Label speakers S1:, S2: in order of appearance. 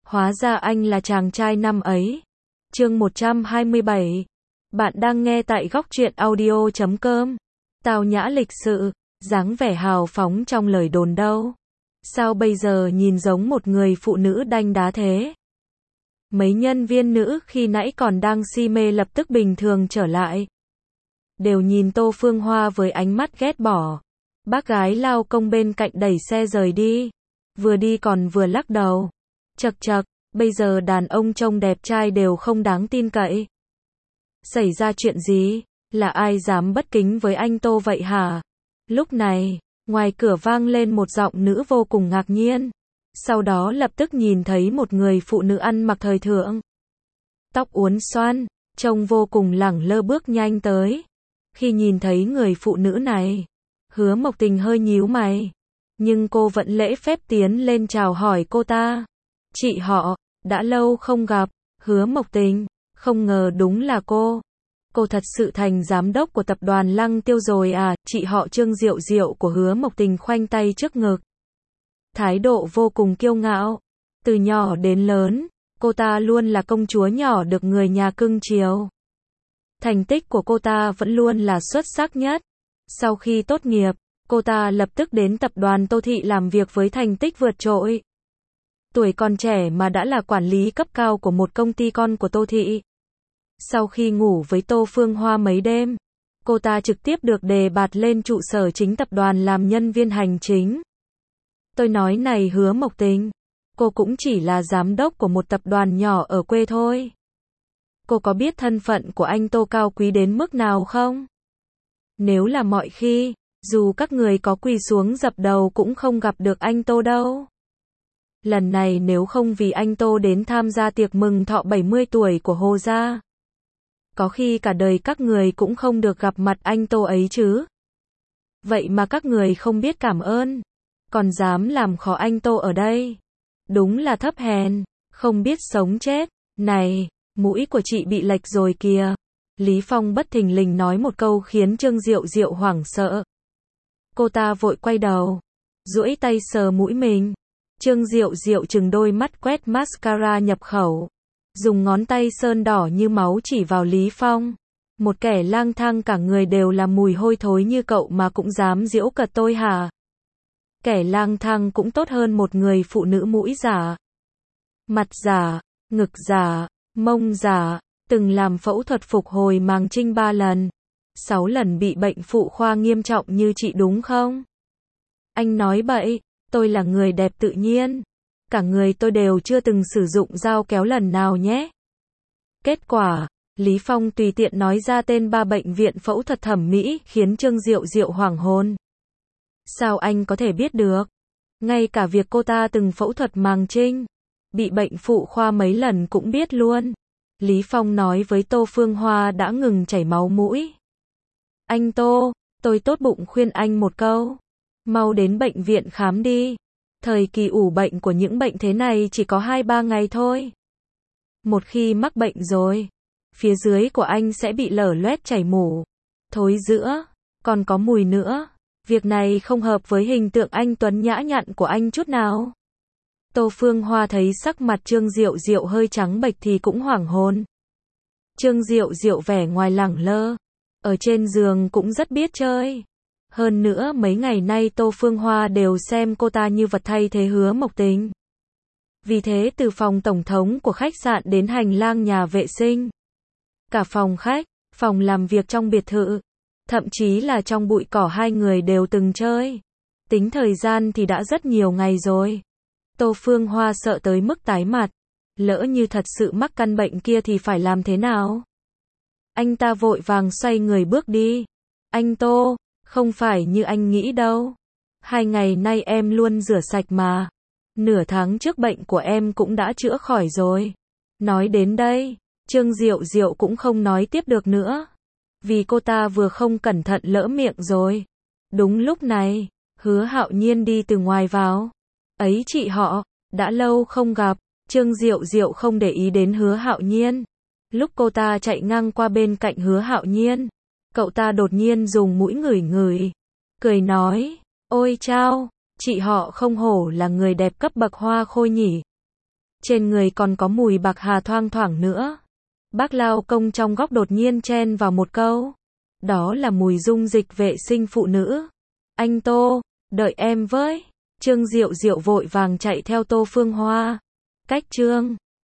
S1: Hóa ra anh là chàng trai năm ấy. Chương 127. Bạn đang nghe tại góc truyện audio.com. Tao nhã lịch sự, dáng vẻ hào phóng trong lời đồn đâu. Sao bây giờ nhìn giống một người phụ nữ đanh đá thế? Mấy nhân viên nữ khi nãy còn đang si mê lập tức bình thường trở lại. Đều nhìn Tô Phương Hoa với ánh mắt ghét bỏ. Bác gái lao công bên cạnh đẩy xe rời đi. Vừa đi còn vừa lắc đầu. Chậc chậc, bây giờ đàn ông trông đẹp trai đều không đáng tin cậy. Xảy ra chuyện gì? Là ai dám bất kính với anh Tô vậy hả? Lúc này, ngoài cửa vang lên một giọng nữ vô cùng ngạc nhiên. Sau đó lập tức nhìn thấy một người phụ nữ ăn mặc thời thượng. Tóc uốn xoăn, trông vô cùng lẳng lơ bước nhanh tới. Khi nhìn thấy người phụ nữ này, Hứa Mộc Tình hơi nhíu mày. Nhưng cô vẫn lễ phép tiến lên chào hỏi cô ta. Chị họ, đã lâu không gặp. Hứa Mộc Tình, không ngờ đúng là cô. Cô thật sự thành giám đốc của tập đoàn Lăng Tiêu rồi à? Chị họ Trương Diệu Diệu của Hứa Mộc Tình khoanh tay trước ngực. Thái độ vô cùng kiêu ngạo. Từ nhỏ đến lớn, cô ta luôn là công chúa nhỏ được người nhà cưng chiều. Thành tích của cô ta vẫn luôn là xuất sắc nhất. Sau khi tốt nghiệp, cô ta lập tức đến tập đoàn Tô Thị làm việc với thành tích vượt trội. Tuổi còn trẻ mà đã là quản lý cấp cao của một công ty con của Tô Thị. Sau khi ngủ với Tô Phương Hoa mấy đêm, cô ta trực tiếp được đề bạt lên trụ sở chính tập đoàn làm nhân viên hành chính. Tôi nói này Hứa Mộc Tình, cô cũng chỉ là giám đốc của một tập đoàn nhỏ ở quê thôi. Cô có biết thân phận của anh Tô cao quý đến mức nào không? Nếu là mọi khi, dù các người có quỳ xuống dập đầu cũng không gặp được anh Tô đâu. Lần này nếu không vì anh Tô đến tham gia tiệc mừng thọ 70 tuổi của Hồ gia, có khi cả đời các người cũng không được gặp mặt anh Tô ấy chứ. Vậy mà các người không biết cảm ơn, còn dám làm khó anh Tô ở đây. Đúng là thấp hèn, không biết sống chết. Này, mũi của chị bị lệch rồi kìa. Lý Phong bất thình lình nói một câu khiến Trương Diệu Diệu hoảng sợ. Cô ta vội quay đầu, duỗi tay sờ mũi mình. Trương Diệu Diệu trừng đôi mắt quét mascara nhập khẩu, dùng ngón tay sơn đỏ như máu chỉ vào Lý Phong. Một kẻ lang thang cả người đều là mùi hôi thối như cậu mà cũng dám giễu cợt tôi hả? Kẻ lang thang cũng tốt hơn một người phụ nữ mũi giả, mặt giả, ngực giả, mông giả, từng làm phẫu thuật phục hồi màng trinh 3 lần, 6 lần bị bệnh phụ khoa nghiêm trọng như chị đúng không? Anh nói bậy, tôi là người đẹp tự nhiên. Cả người tôi đều chưa từng sử dụng dao kéo lần nào nhé. Kết quả, Lý Phong tùy tiện nói ra tên 3 bệnh viện phẫu thuật thẩm mỹ khiến Trương Diệu Diệu hoảng hồn. Sao anh có thể biết được? Ngay cả việc cô ta từng phẫu thuật màng trinh, bị bệnh phụ khoa mấy lần cũng biết luôn. Lý Phong nói với Tô Phương Hoa đã ngừng chảy máu mũi. Anh Tô, tôi tốt bụng khuyên anh một câu. Mau đến bệnh viện khám đi. Thời kỳ ủ bệnh của những bệnh thế này chỉ có 2-3 ngày thôi. Một khi mắc bệnh rồi, phía dưới của anh sẽ bị lở loét chảy mủ, thối rữa, còn có mùi nữa. Việc này không hợp với hình tượng anh tuấn nhã nhặn của anh chút nào. Tô Phương Hoa thấy sắc mặt Trương Diệu Diệu hơi trắng bệch thì cũng hoảng hồn. Trương Diệu Diệu vẻ ngoài lẳng lơ, ở trên giường cũng rất biết chơi. Hơn nữa mấy ngày nay Tô Phương Hoa đều xem cô ta như vật thay thế Hứa Mộc Tình. Vì thế từ phòng tổng thống của khách sạn đến hành lang nhà vệ sinh, cả phòng khách, phòng làm việc trong biệt thự, thậm chí là trong bụi cỏ hai người đều từng chơi. Tính thời gian thì đã rất nhiều ngày rồi. Tô Phương Hoa sợ tới mức tái mặt. Lỡ như thật sự mắc căn bệnh kia thì phải làm thế nào? Anh ta vội vàng xoay người bước đi. Anh Tô, không phải như anh nghĩ đâu. 2 ngày nay em luôn rửa sạch mà. Nửa tháng trước bệnh của em cũng đã chữa khỏi rồi. Nói đến đây, Trương Diệu Diệu cũng không nói tiếp được nữa. Vì cô ta vừa không cẩn thận lỡ miệng rồi. Đúng lúc này, Hứa Hạo Nhiên đi từ ngoài vào. Ấy chị họ, đã lâu không gặp. Trương Diệu Diệu không để ý đến Hứa Hạo Nhiên. Lúc cô ta chạy ngang qua bên cạnh Hứa Hạo Nhiên, cậu ta đột nhiên dùng mũi ngửi ngửi, cười nói, ôi chao, chị họ không hổ là người đẹp cấp bậc hoa khôi nhỉ. Trên người còn có mùi bạc hà thoang thoảng nữa. Bác lao công trong góc đột nhiên chen vào một câu. Đó là mùi dung dịch vệ sinh phụ nữ. Anh Tô, đợi em với. Trương Diệu Diệu vội vàng chạy theo Tô Phương Hoa. Cách Trương